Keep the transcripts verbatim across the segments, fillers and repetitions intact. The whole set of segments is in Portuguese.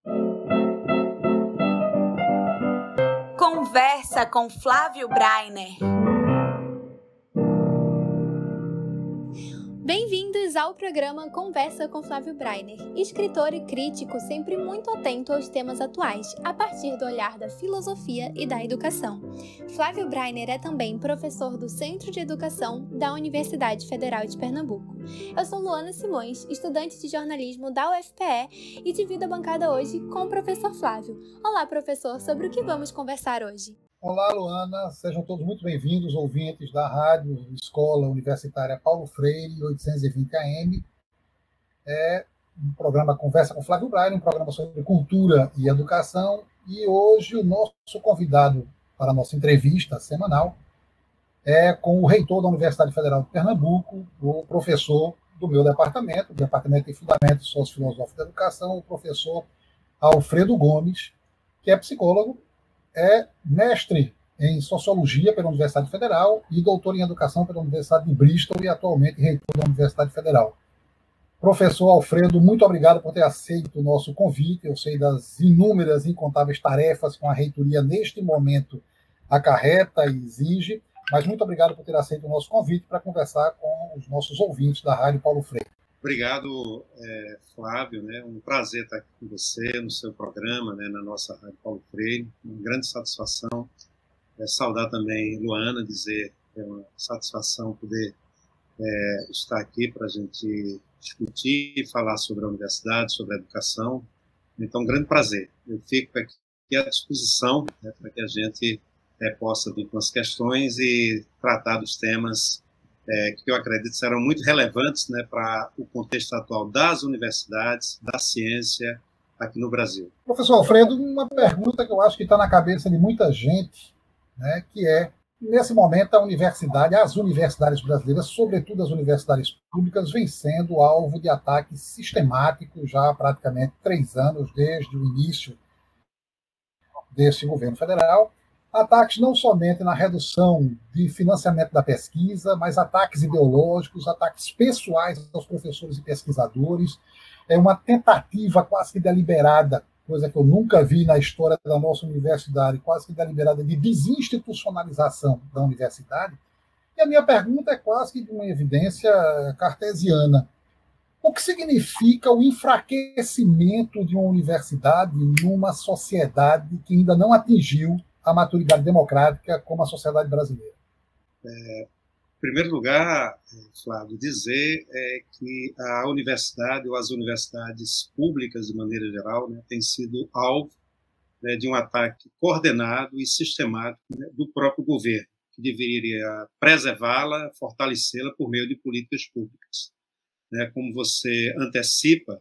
Conversa com Flávio Breiner. Bem-vindos ao programa Conversa com Flávio Breiner, escritor e crítico sempre muito atento aos temas atuais, a partir do olhar da filosofia e da educação. Flávio Breiner é também professor do Centro de Educação da Universidade Federal de Pernambuco. Eu sou Luana Simões, estudante de jornalismo da U F P E e divido a bancada hoje com o professor Flávio. Olá, professor, sobre o que vamos conversar hoje? Olá, Luana. Sejam todos muito bem-vindos, ouvintes da Rádio Escola Universitária Paulo Freire, oitocentos e vinte A M. É um programa Conversa com Flávio Breiner, um programa sobre cultura e educação. E hoje o nosso convidado para a nossa entrevista semanal é com o reitor da Universidade Federal de Pernambuco, o professor do meu departamento, o Departamento de Fundamentos Sociofilosóficos da Educação, o professor Alfredo Gomes, que é psicólogo, é mestre em Sociologia pela Universidade Federal e doutor em Educação pela Universidade de Bristol e atualmente reitor da Universidade Federal. Professor Alfredo, muito obrigado por ter aceito o nosso convite. Eu sei das inúmeras e incontáveis tarefas que a reitoria neste momento acarreta e exige, mas muito obrigado por ter aceito o nosso convite para conversar com os nossos ouvintes da Rádio Paulo Freire. Obrigado, é, Flávio, né? Um prazer estar aqui com você no seu programa, né? Na nossa Rádio Paulo Freire. Uma grande satisfação. É, saudar também Luana, dizer que é uma satisfação poder é, estar aqui para a gente discutir e falar sobre a universidade, sobre a educação. Então, um grande prazer. Eu fico aqui à disposição, né, para que a gente é, possa vir com as questões e tratar dos temas É, que eu acredito serão muito relevantes, né, para o contexto atual das universidades, da ciência aqui no Brasil. Professor Alfredo, uma pergunta que eu acho que está na cabeça de muita gente, né, que é, nesse momento, a universidade, as universidades brasileiras, sobretudo as universidades públicas, vêm sendo alvo de ataques sistemáticos já há praticamente três anos, desde o início desse governo federal. Ataques não somente na redução de financiamento da pesquisa, mas ataques ideológicos, ataques pessoais aos professores e pesquisadores. É uma tentativa quase que deliberada, coisa que eu nunca vi na história da nossa universidade, quase que deliberada de desinstitucionalização da universidade. E a minha pergunta é quase que de uma evidência cartesiana. O que significa o enfraquecimento de uma universidade numa sociedade que ainda não atingiu a maturidade democrática como a sociedade brasileira? É, em primeiro lugar, Flávio, dizer é que a universidade ou as universidades públicas, de maneira geral, né, têm sido alvo, né, de um ataque coordenado e sistemático, né, do próprio governo, que deveria preservá-la, fortalecê-la por meio de políticas públicas. Né, como você antecipa,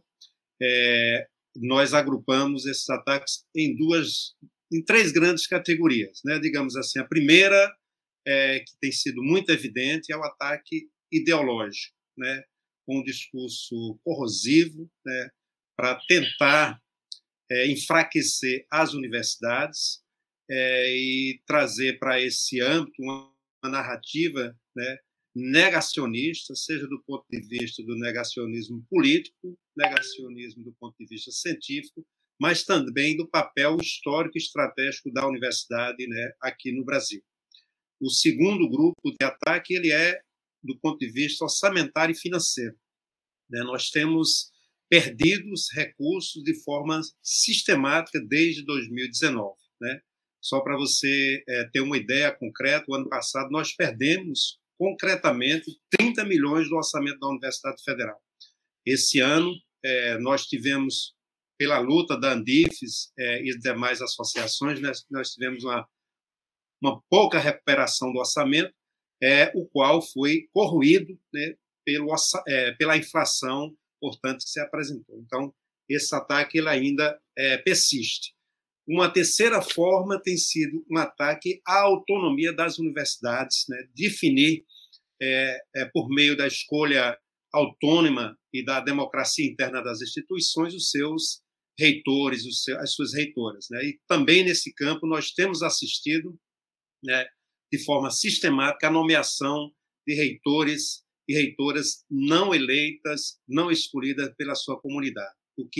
é, nós agrupamos esses ataques em duas em três grandes categorias, né? Digamos assim, a primeira, é, que tem sido muito evidente, é o ataque ideológico, né? Com um discurso corrosivo, né? Para tentar é, enfraquecer as universidades é, e trazer para esse âmbito uma, uma narrativa, né, negacionista, seja do ponto de vista do negacionismo político, negacionismo do ponto de vista científico, mas também do papel histórico e estratégico da universidade, né, aqui no Brasil. O segundo grupo de ataque ele é do ponto de vista orçamentário e financeiro. Né? Nós temos perdido os recursos de forma sistemática desde dois mil e dezenove. Né? Só para você é, ter uma ideia concreta, o ano passado nós perdemos concretamente trinta milhões do orçamento da Universidade Federal. Esse ano é, nós tivemos, pela luta da Andifes é, e demais associações, nós, nós tivemos uma, uma pouca recuperação do orçamento, é, o qual foi corroído, né, pelo, é, pela inflação, portanto, que se apresentou. Então, esse ataque ele ainda é, persiste. Uma terceira forma tem sido um ataque à autonomia das universidades, né, definir, é, é, por meio da escolha autônoma e da democracia interna das instituições, os seus reitores, os seus, as suas reitoras. Né? E também nesse campo nós temos assistido, né, de forma sistemática a nomeação de reitores e reitoras não eleitas, não escolhidas pela sua comunidade, o que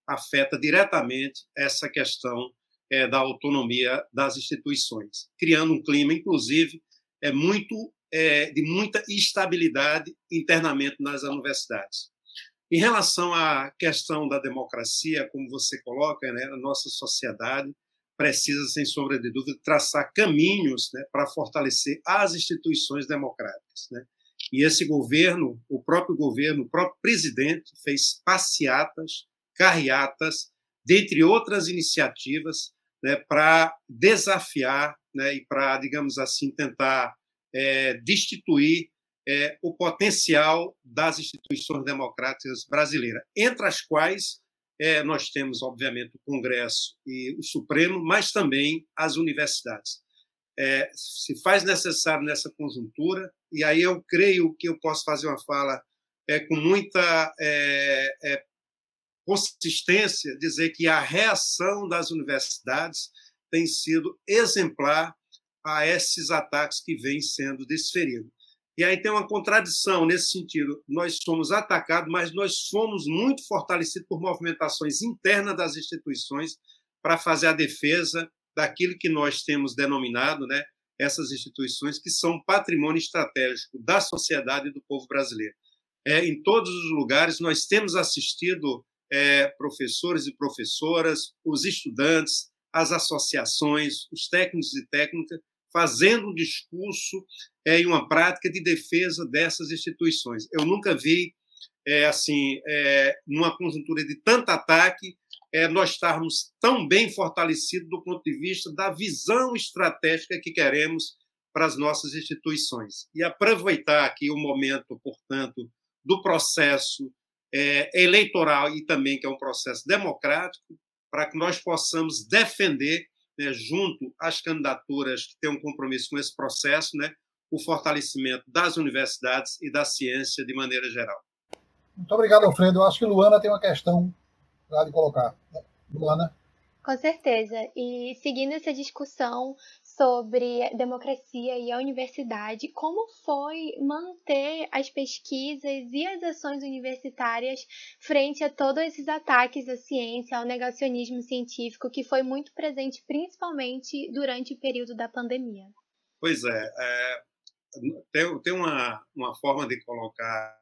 afeta diretamente essa questão é, da autonomia das instituições, criando um clima, inclusive, é muito, é, de muita instabilidade internamente nas universidades. Em relação à questão da democracia, como você coloca, né, a nossa sociedade precisa, sem sombra de dúvida, traçar caminhos, né, para fortalecer as instituições democráticas, né? E esse governo, o próprio governo, o próprio presidente, fez passeatas, carreatas, dentre outras iniciativas, né, para desafiar, né, e para, digamos assim, tentar é, destituir é, o potencial das instituições democráticas brasileiras, entre as quais é, nós temos, obviamente, o Congresso e o Supremo, mas também as universidades. É, se faz necessário nessa conjuntura, e aí eu creio que eu posso fazer uma fala é, com muita é, é, consistência, dizer que a reação das universidades tem sido exemplar a esses ataques que vêm sendo desferidos. E aí tem uma contradição nesse sentido. Nós somos atacados, mas nós fomos muito fortalecidos por movimentações internas das instituições para fazer a defesa daquilo que nós temos denominado, né, essas instituições que são patrimônio estratégico da sociedade e do povo brasileiro. É, em todos os lugares, nós temos assistido é, professores e professoras, os estudantes, as associações, os técnicos e técnicas, fazendo um discurso é, e uma prática de defesa dessas instituições. Eu nunca vi, é, assim, é, numa conjuntura de tanto ataque, É, nós estarmos tão bem fortalecidos do ponto de vista da visão estratégica que queremos para as nossas instituições. E aproveitar aqui o momento, portanto, do processo é, eleitoral e também que é um processo democrático, para que nós possamos defender, né, junto às candidaturas que têm um compromisso com esse processo, né, o fortalecimento das universidades e da ciência de maneira geral. Muito obrigado, Alfredo. Eu acho que Luana tem uma questão de colocar. Luana? Com certeza. E seguindo essa discussão sobre democracia e a universidade, como foi manter as pesquisas e as ações universitárias frente a todos esses ataques à ciência, ao negacionismo científico, que foi muito presente principalmente durante o período da pandemia? Pois é, é tem, tem uma, uma forma de colocar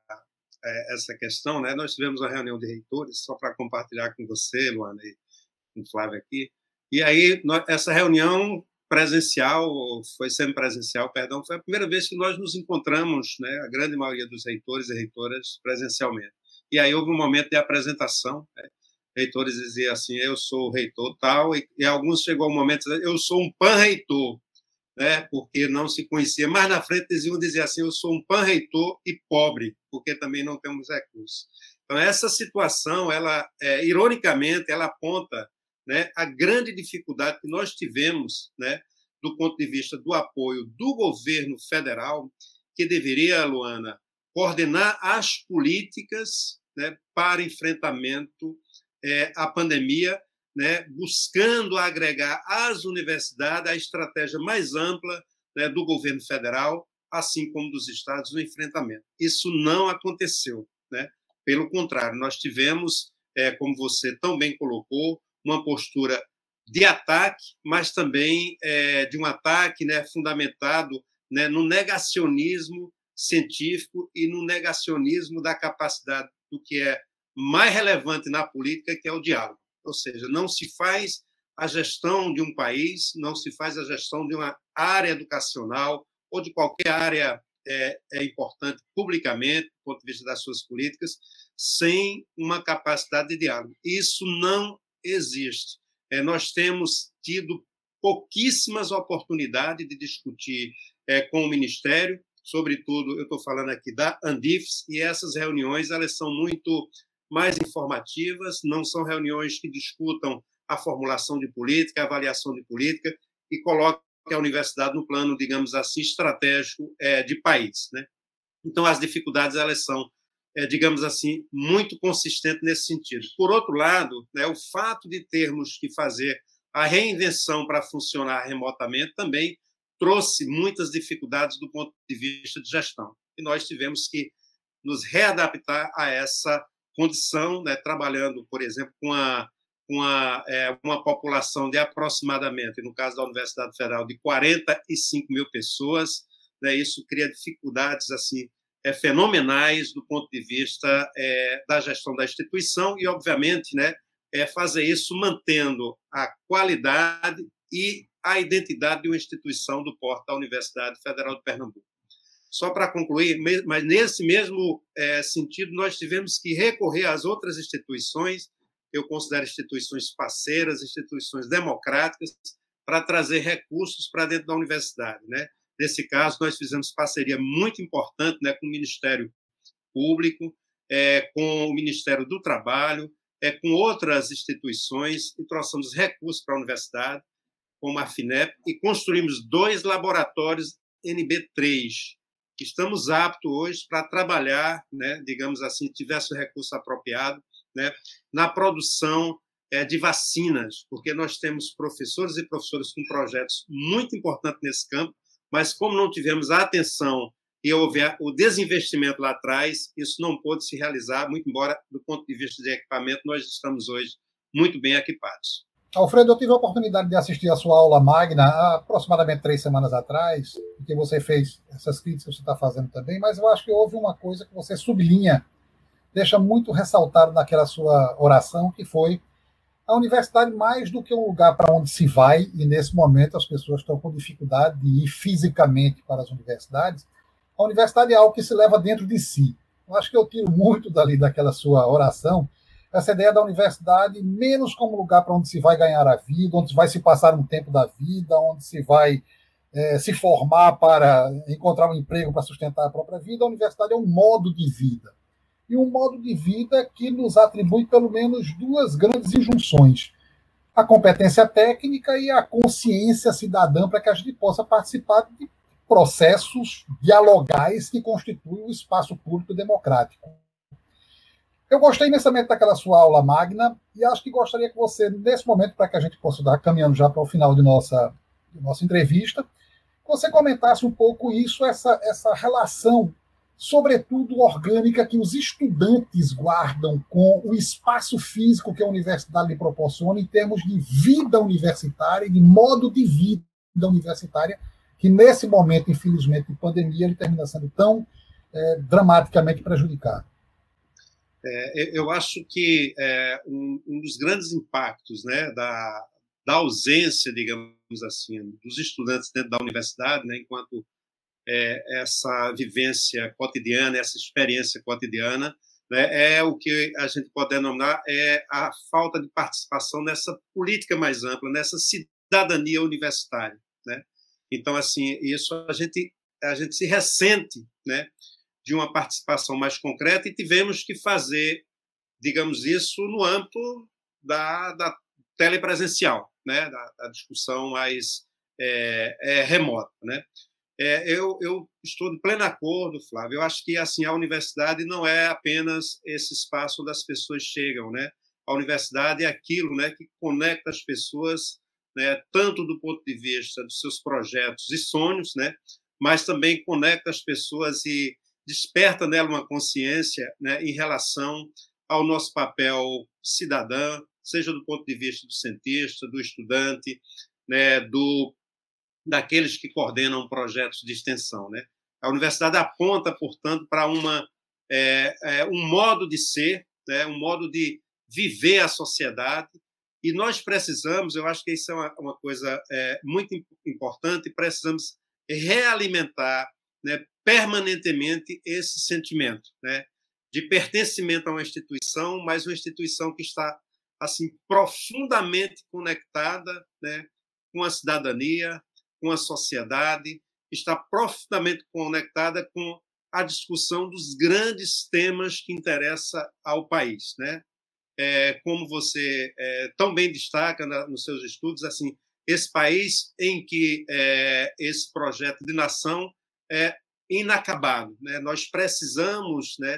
essa questão, né? Nós tivemos uma reunião de reitores, só para compartilhar com você, Luana, e com o Flávio aqui, e aí nós, essa reunião presencial, foi semipresencial, perdão, foi a primeira vez que nós nos encontramos, né, a grande maioria dos reitores e reitoras presencialmente. E aí houve um momento de apresentação, né? Reitores diziam assim, eu sou o reitor tal, e, e alguns chegou um momento, eu sou um pan-reitor, né, porque não se conhecia. Mais na frente diziam dizer assim, eu sou um pan-reitor e pobre, porque também não temos recursos. Então, essa situação, ela, é, ironicamente, ela aponta, né, a grande dificuldade que nós tivemos, né, do ponto de vista do apoio do governo federal, que deveria, Luana, coordenar as políticas, né, para enfrentamento é, à pandemia, né, buscando agregar às universidades a estratégia mais ampla, né, do governo federal, assim como dos estados, no enfrentamento. Isso não aconteceu, né? Pelo contrário, nós tivemos, é, como você tão bem colocou, uma postura de ataque, mas também é, de um ataque, né, fundamentado, né, no negacionismo científico e no negacionismo da capacidade do que é mais relevante na política, que é o diálogo. Ou seja, não se faz a gestão de um país, não se faz a gestão de uma área educacional ou de qualquer área é, é importante publicamente, do ponto de vista das suas políticas, sem uma capacidade de diálogo. Isso não existe. É, nós temos tido pouquíssimas oportunidades de discutir é, com o Ministério, sobretudo, eu estou falando aqui da Andifes, e essas reuniões elas são muito mais informativas, não são reuniões que discutam a formulação de política, a avaliação de política e colocam a universidade no plano, digamos assim, estratégico é, de país, né? Então, as dificuldades elas são, é, digamos assim, muito consistentes nesse sentido. Por outro lado, né, o fato de termos que fazer a reinvenção para funcionar remotamente também trouxe muitas dificuldades do ponto de vista de gestão. E nós tivemos que nos readaptar a essa condição, né, trabalhando, por exemplo, com a uma, é, uma população de aproximadamente, no caso da Universidade Federal, de quarenta e cinco mil pessoas, né, isso cria dificuldades assim, é, fenomenais do ponto de vista é, da gestão da instituição e, obviamente, né, é fazer isso mantendo a qualidade e a identidade de uma instituição do porte da Universidade Federal de Pernambuco. Só para concluir, mas nesse mesmo é, sentido, nós tivemos que recorrer às outras instituições, eu considero instituições parceiras, instituições democráticas, para trazer recursos para dentro da universidade, né? Nesse caso, nós fizemos parceria muito importante, né, com o Ministério Público, é, com o Ministério do Trabalho, é, com outras instituições, e trouxemos recursos para a universidade, como a FINEP, e construímos dois laboratórios N B três, que estamos aptos hoje para trabalhar, né, digamos assim, tivesse o recurso apropriado, né, na produção é, de vacinas, porque nós temos professores e professoras com projetos muito importantes nesse campo, mas como não tivemos a atenção e houve o desinvestimento lá atrás, isso não pôde se realizar, muito embora, do ponto de vista de equipamento, nós estamos hoje muito bem equipados. Alfredo, eu tive a oportunidade de assistir a sua aula magna há aproximadamente três semanas atrás, que você fez essas críticas que você está fazendo também, mas eu acho que houve uma coisa que você sublinha, deixa muito ressaltado naquela sua oração, que foi a universidade mais do que um lugar para onde se vai, e nesse momento as pessoas estão com dificuldade de ir fisicamente para as universidades, a universidade é algo que se leva dentro de si. Eu acho que eu tiro muito dali daquela sua oração, essa ideia da universidade menos como lugar para onde se vai ganhar a vida, onde se vai se passar um tempo da vida, onde se vai é, se formar para encontrar um emprego para sustentar a própria vida. A universidade é um modo de vida. E um modo de vida que nos atribui pelo menos duas grandes injunções: a competência técnica e a consciência cidadã, para que a gente possa participar de processos dialogais que constituem o espaço público democrático. Eu gostei imensamente daquela sua aula magna e acho que gostaria que você, nesse momento, para que a gente possa dar caminhando já para o final de nossa, de nossa entrevista, que você comentasse um pouco isso, essa, essa relação, sobretudo orgânica, que os estudantes guardam com o espaço físico que a universidade lhe proporciona em termos de vida universitária e de modo de vida universitária, que nesse momento, infelizmente, de pandemia, ele termina sendo tão é, dramaticamente prejudicado. É, eu acho que é, um, um dos grandes impactos, né, da, da ausência, digamos assim, dos estudantes dentro da universidade, né, enquanto é, essa vivência cotidiana, essa experiência cotidiana, né, é o que a gente pode denominar é a falta de participação nessa política mais ampla, nessa cidadania universitária, né? Então, assim, isso a gente, a gente se ressente, né, de uma participação mais concreta, e tivemos que fazer, digamos isso, no âmbito da, da telepresencial, né, da, da discussão mais é, é, remota, né. É, eu, eu estou de pleno acordo, Flávio. Eu acho que assim a universidade não é apenas esse espaço onde as pessoas chegam, né. A universidade é aquilo, né, que conecta as pessoas, né, tanto do ponto de vista dos seus projetos e sonhos, né, mas também conecta as pessoas e desperta nela uma consciência, né, em relação ao nosso papel cidadã, seja do ponto de vista do cientista, do estudante, né, do, daqueles que coordenam projetos de extensão, né. A universidade aponta, portanto, para uma, é, é, um modo de ser, né, um modo de viver a sociedade, e nós precisamos, eu acho que isso é uma, uma coisa é, muito importante, precisamos realimentar, né, permanentemente esse sentimento, né, de pertencimento a uma instituição, mas uma instituição que está assim profundamente conectada, né, com a cidadania, com a sociedade, está profundamente conectada com a discussão dos grandes temas que interessam ao país, né? É, como você é, tão bem destaca na, nos seus estudos, assim, esse país em que é, esse projeto de nação é inacabado, né? Nós precisamos, né,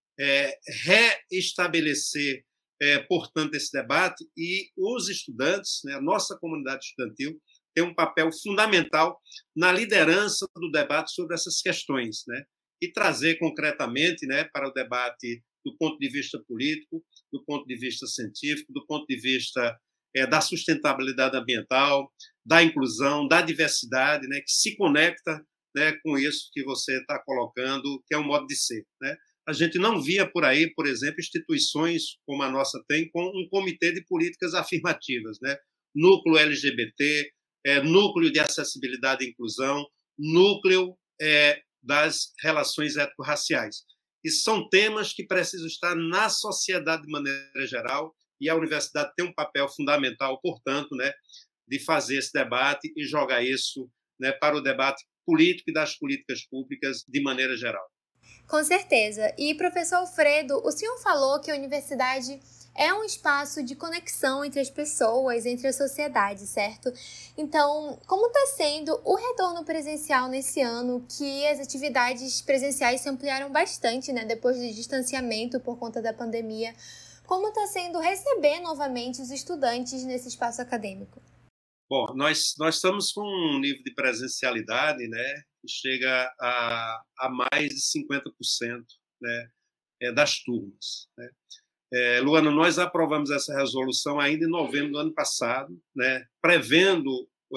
é, reestabelecer, é, portanto, esse debate, e os estudantes, né, a nossa comunidade estudantil, tem um papel fundamental na liderança do debate sobre essas questões, né? E trazer concretamente, né, para o debate do ponto de vista político, do ponto de vista científico, do ponto de vista é, da sustentabilidade ambiental, da inclusão, da diversidade, né, que se conecta, né, com isso que você está colocando, que é um modo de ser, né? A gente não via por aí, por exemplo, instituições como a nossa tem, com um comitê de políticas afirmativas, né? Núcleo L G B T, é, núcleo de acessibilidade e inclusão, núcleo é, das relações étnico-raciais. E são temas que precisam estar na sociedade de maneira geral, e a universidade tem um papel fundamental, portanto, né, de fazer esse debate e jogar isso, né, para o debate político e das políticas públicas de maneira geral. Com certeza. E, professor Alfredo, o senhor falou que a universidade é um espaço de conexão entre as pessoas, entre a sociedade, certo? Então, como está sendo o retorno presencial nesse ano, que as atividades presenciais se ampliaram bastante, né, depois do distanciamento por conta da pandemia? Como está sendo receber novamente os estudantes nesse espaço acadêmico? Bom, nós, nós estamos com um nível de presencialidade, né, que chega a, a mais de cinquenta por cento, né, é, das turmas, né? É, Luana, nós aprovamos essa resolução ainda em novembro do ano passado, né, prevendo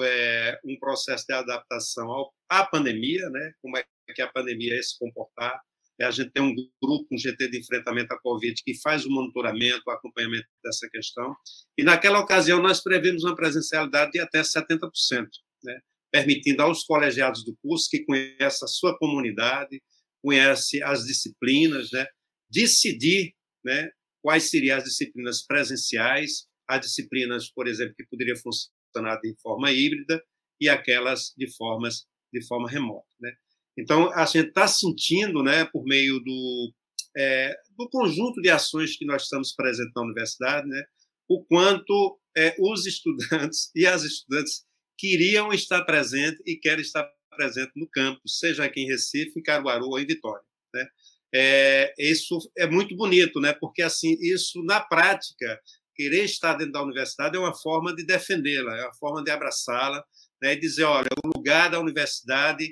é, um processo de adaptação ao, à pandemia, né, como é que a pandemia ia se comportar. É, a gente tem um grupo, um G T de enfrentamento à Covid, que faz o monitoramento, o acompanhamento dessa questão. E, naquela ocasião, nós previmos uma presencialidade de até setenta por cento, né, permitindo aos colegiados do curso, que conhecem a sua comunidade, conhecem as disciplinas, né, decidir, né, quais seriam as disciplinas presenciais, as disciplinas, por exemplo, que poderiam funcionar de forma híbrida e aquelas de, formas, de forma remota, né? Então, a gente está sentindo, né, por meio do, é, do conjunto de ações que nós estamos presentes na universidade, né, o quanto é, os estudantes e as estudantes queriam estar presentes e querem estar presentes no campus, seja aqui em Recife, em Caruaru ou em Vitória, né? É, isso é muito bonito, né? Porque assim, isso na prática, querer estar dentro da universidade é uma forma de defendê-la, é uma forma de abraçá-la, né? E dizer, olha, o lugar da universidade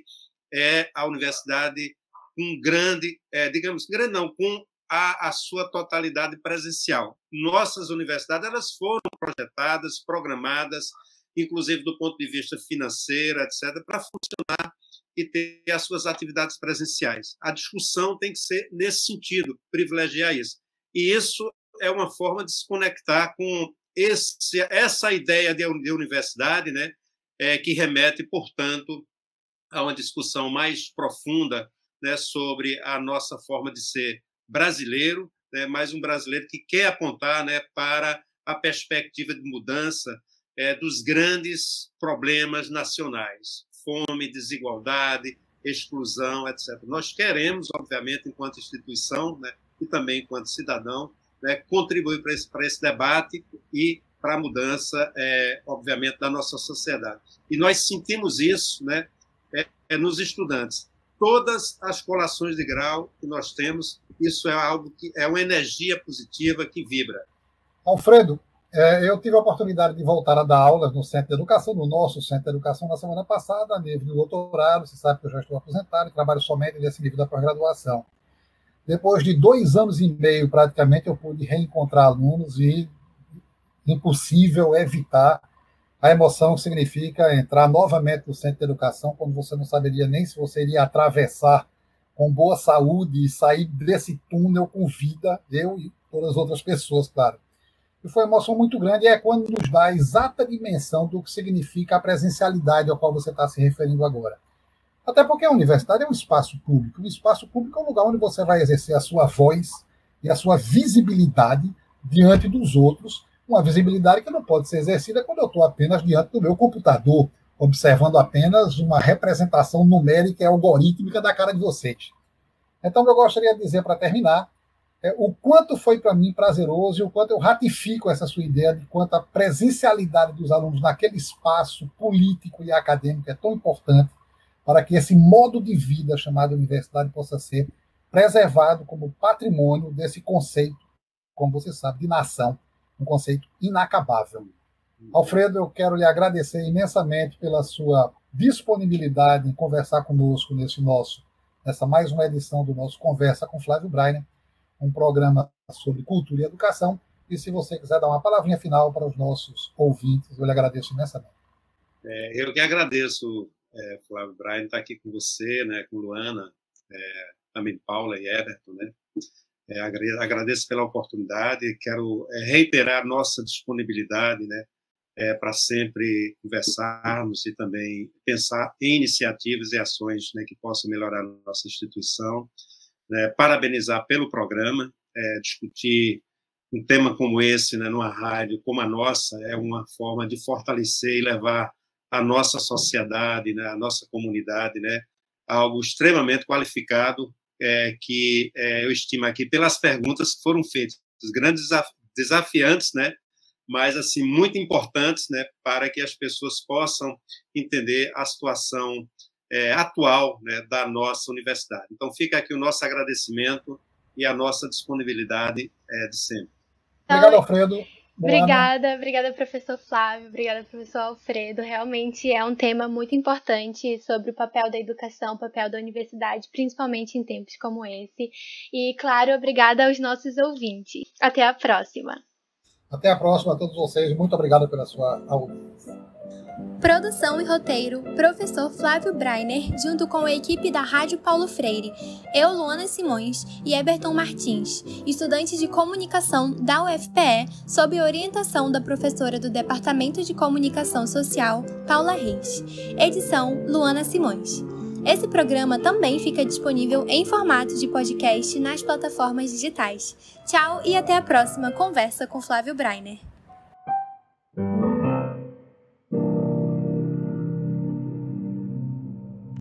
é a universidade com grande, é, digamos, grande não, com a, a sua totalidade presencial. Nossas universidades, elas foram projetadas, programadas, inclusive do ponto de vista financeiro, etcétera, para funcionar e ter as suas atividades presenciais. A discussão tem que ser nesse sentido, privilegiar isso. E isso é uma forma de se conectar com esse, essa ideia de, de universidade, né, é, que remete, portanto, a uma discussão mais profunda, né, sobre a nossa forma de ser brasileiro, né, mais um brasileiro que quer apontar, né, para a perspectiva de mudança é, dos grandes problemas nacionais. Fome, desigualdade, exclusão, etcétera. Nós queremos, obviamente, enquanto instituição, né, e também enquanto cidadão, né, contribuir para esse, para esse debate e para a mudança, é, obviamente, da nossa sociedade. E nós sentimos isso, né, é, é nos estudantes. Todas as colações de grau que nós temos, isso é algo que é uma energia positiva que vibra. Alfredo, eu tive a oportunidade de voltar a dar aulas no Centro de Educação, no nosso Centro de Educação, na semana passada, a nível de doutorado. Você sabe que eu já estou aposentado e trabalho somente nesse nível da pós-graduação. Depois de dois anos e meio, praticamente, eu pude reencontrar alunos e impossível evitar a emoção que significa entrar novamente no Centro de Educação, quando você não saberia nem se você iria atravessar com boa saúde e sair desse túnel com vida, eu e todas as outras pessoas, claro. E foi uma emoção muito grande, e é quando nos dá a exata dimensão do que significa a presencialidade ao qual você está se referindo agora. Até porque a universidade é um espaço público. O espaço público é um lugar onde você vai exercer a sua voz e a sua visibilidade diante dos outros, uma visibilidade que não pode ser exercida quando eu estou apenas diante do meu computador, observando apenas uma representação numérica e algorítmica da cara de vocês. Então, eu gostaria de dizer, para terminar, É, o quanto foi para mim prazeroso e o quanto eu ratifico essa sua ideia de quanto a presencialidade dos alunos naquele espaço político e acadêmico é tão importante para que esse modo de vida chamado universidade possa ser preservado como patrimônio desse conceito, como você sabe, de nação, um conceito inacabável. Alfredo, eu quero lhe agradecer imensamente pela sua disponibilidade em conversar conosco nesse nosso, nessa mais uma edição do nosso Conversa com Flávio Breiner. um programa sobre cultura e educação. E se você quiser dar uma palavrinha final para os nossos ouvintes, eu lhe agradeço imensamente. É, eu que agradeço, é, Flávio Brainer, estar aqui com você, né, com Luana, é, também Paula e Everton, né? É, agradeço pela oportunidade e quero é, reiterar nossa disponibilidade, né, é, para sempre conversarmos e também pensar em iniciativas e ações, né, que possam melhorar a nossa instituição. Né, parabenizar pelo programa, é, discutir um tema como esse, né, numa rádio como a nossa, é uma forma de fortalecer e levar a nossa sociedade, né, a nossa comunidade, né, a algo extremamente qualificado, é, que é, eu estimo aqui pelas perguntas que foram feitas, grandes desafiantes, né, mas assim muito importantes, né, para que as pessoas possam entender a situação é, atual, né, da nossa universidade. Então fica aqui o nosso agradecimento e a nossa disponibilidade é, de sempre. Obrigado, Alfredo. Obrigada, obrigada, professor Flávio, obrigada, professor Alfredo. Realmente é um tema muito importante sobre o papel da educação, o papel da universidade, principalmente em tempos como esse. E, claro, obrigada aos nossos ouvintes. Até a próxima. Até a próxima a todos vocês. Muito obrigado pela sua audiência. Produção e roteiro, professor Flávio Brainer, junto com a equipe da Rádio Paulo Freire, eu, Luana Simões, e Eberton Martins, estudantes de comunicação da U F P E, sob orientação da professora do Departamento de Comunicação Social, Paula Reis. Edição, Luana Simões. Esse programa também fica disponível em formato de podcast nas plataformas digitais. Tchau e até a próxima Conversa com Flávio Brainer.